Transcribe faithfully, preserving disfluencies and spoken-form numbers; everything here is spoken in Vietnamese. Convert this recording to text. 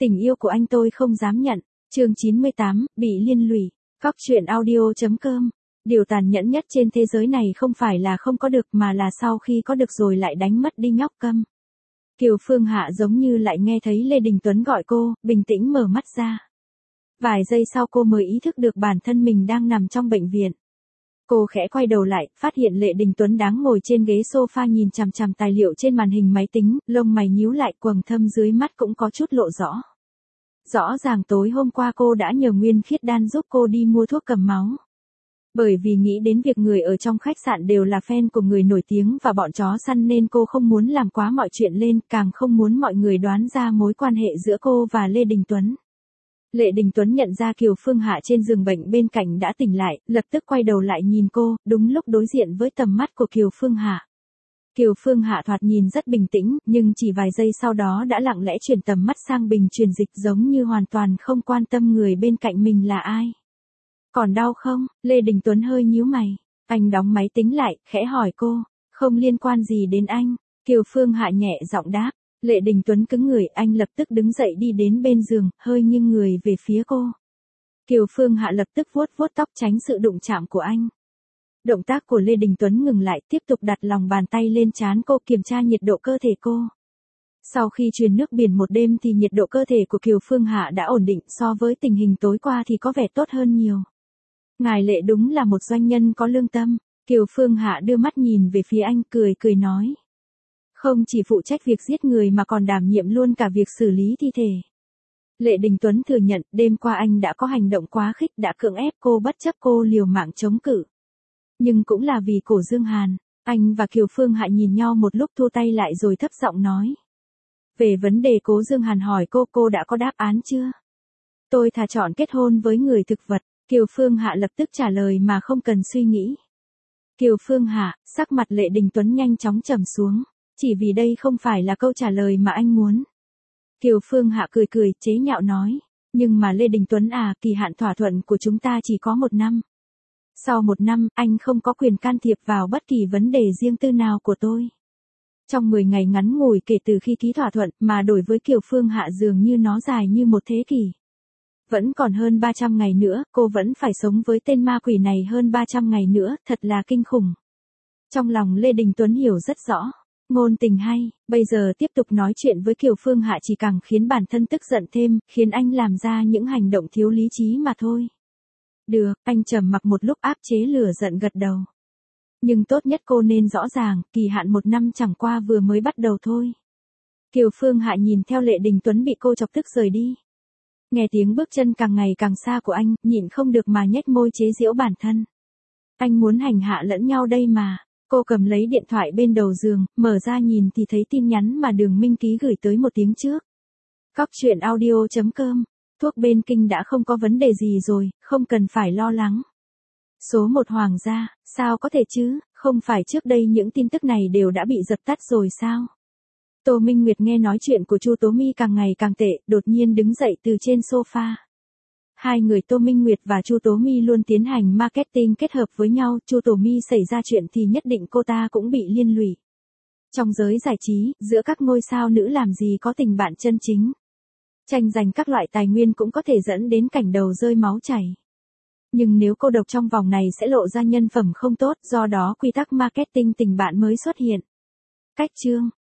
Tình yêu của anh tôi không dám nhận. Chương chín mươi tám, bị liên lụy. Cóc truyện audio.com. Điều tàn nhẫn nhất trên thế giới này không phải là không có được mà là sau khi có được rồi lại đánh mất đi nhóc câm. Kiều Phương Hạ giống như lại nghe thấy Lê Đình Tuấn gọi cô, bình tĩnh mở mắt ra. Vài giây sau cô mới ý thức được bản thân mình đang nằm trong bệnh viện. Cô khẽ quay đầu lại, phát hiện Lê Đình Tuấn đang ngồi trên ghế sofa nhìn chằm chằm tài liệu trên màn hình máy tính, lông mày nhíu lại, quầng thâm dưới mắt cũng có chút lộ rõ. Rõ ràng tối hôm qua cô đã nhờ Nguyên Khiết Đan giúp cô đi mua thuốc cầm máu. Bởi vì nghĩ đến việc người ở trong khách sạn đều là fan của người nổi tiếng và bọn chó săn nên cô không muốn làm quá mọi chuyện lên, càng không muốn mọi người đoán ra mối quan hệ giữa cô và Lê Đình Tuấn. Lê Đình Tuấn nhận ra Kiều Phương Hạ trên giường bệnh bên cạnh đã tỉnh lại, lập tức quay đầu lại nhìn cô, đúng lúc đối diện với tầm mắt của Kiều Phương Hạ. Kiều Phương Hạ thoạt nhìn rất bình tĩnh, nhưng chỉ vài giây sau đó đã lặng lẽ chuyển tầm mắt sang bình truyền dịch giống như hoàn toàn không quan tâm người bên cạnh mình là ai. Còn đau không? Lê Đình Tuấn hơi nhíu mày. Anh đóng máy tính lại, khẽ hỏi cô. Không liên quan gì đến anh. Kiều Phương Hạ nhẹ giọng đáp. Lê Đình Tuấn cứng người, anh lập tức đứng dậy đi đến bên giường, hơi nghiêng người về phía cô. Kiều Phương Hạ lập tức vuốt vuốt tóc tránh sự đụng chạm của anh. Động tác của Lê Đình Tuấn ngừng lại, tiếp tục đặt lòng bàn tay lên trán cô, kiểm tra nhiệt độ cơ thể cô. Sau khi truyền nước biển một đêm thì nhiệt độ cơ thể của Kiều Phương Hạ đã ổn định, so với tình hình tối qua thì có vẻ tốt hơn nhiều. Ngài Lệ đúng là một doanh nhân có lương tâm. Kiều Phương Hạ đưa mắt nhìn về phía anh, cười cười nói. Không chỉ phụ trách việc giết người mà còn đảm nhiệm luôn cả việc xử lý thi thể. Lê Đình Tuấn thừa nhận đêm qua anh đã có hành động quá khích, đã cưỡng ép cô bất chấp cô liều mạng chống cự. Nhưng cũng là vì Cổ Dương Hàn. Anh và Kiều Phương Hạ nhìn nhau một lúc thu tay lại rồi thấp giọng nói. Về vấn đề Cố Dương Hàn hỏi cô, cô đã có đáp án chưa? Tôi thà chọn kết hôn với người thực vật. Kiều Phương Hạ lập tức trả lời mà không cần suy nghĩ. Kiều Phương Hạ, sắc mặt Lê Đình Tuấn nhanh chóng trầm xuống. Chỉ vì đây không phải là câu trả lời mà anh muốn. Kiều Phương Hạ cười cười, chế nhạo nói. Nhưng mà Lê Đình Tuấn à, kỳ hạn thỏa thuận của chúng ta chỉ có một năm. Sau một năm, anh không có quyền can thiệp vào bất kỳ vấn đề riêng tư nào của tôi. Trong mười ngày ngắn ngủi kể từ khi ký thỏa thuận mà đổi với Kiều Phương Hạ dường như nó dài như một thế kỷ. Vẫn còn hơn ba trăm ngày nữa, cô vẫn phải sống với tên ma quỷ này hơn ba trăm ngày nữa, thật là kinh khủng. Trong lòng Lê Đình Tuấn hiểu rất rõ. Ngôn tình hay, bây giờ tiếp tục nói chuyện với Kiều Phương Hạ chỉ càng khiến bản thân tức giận thêm, khiến anh làm ra những hành động thiếu lý trí mà thôi. Được, anh trầm mặc một lúc áp chế lửa giận gật đầu. Nhưng tốt nhất cô nên rõ ràng, kỳ hạn một năm chẳng qua vừa mới bắt đầu thôi. Kiều Phương Hạ nhìn theo Lê Đình Tuấn bị cô chọc tức rời đi. Nghe tiếng bước chân càng ngày càng xa của anh, nhịn không được mà nhếch môi chế giễu bản thân. Anh muốn hành hạ lẫn nhau đây mà. Cô cầm lấy điện thoại bên đầu giường, mở ra nhìn thì thấy tin nhắn mà Đường Minh Ký gửi tới một tiếng trước. Cóc truyện audio.com. Thuốc bên kinh đã không có vấn đề gì rồi, không cần phải lo lắng. Số một Hoàng gia, sao có thể chứ, không phải trước đây những tin tức này đều đã bị dập tắt rồi sao? Tô Minh Nguyệt nghe nói chuyện của Chu Tố Mi càng ngày càng tệ, đột nhiên đứng dậy từ trên sofa. Hai người Tô Minh Nguyệt và Chu Tố Mi luôn tiến hành marketing kết hợp với nhau, Chu Tố Mi xảy ra chuyện thì nhất định cô ta cũng bị liên lụy. Trong giới giải trí, giữa các ngôi sao nữ làm gì có tình bạn chân chính. Tranh giành các loại tài nguyên cũng có thể dẫn đến cảnh đầu rơi máu chảy. Nhưng nếu cô độc trong vòng này sẽ lộ ra nhân phẩm không tốt, do đó quy tắc marketing tình bạn mới xuất hiện. Cách chương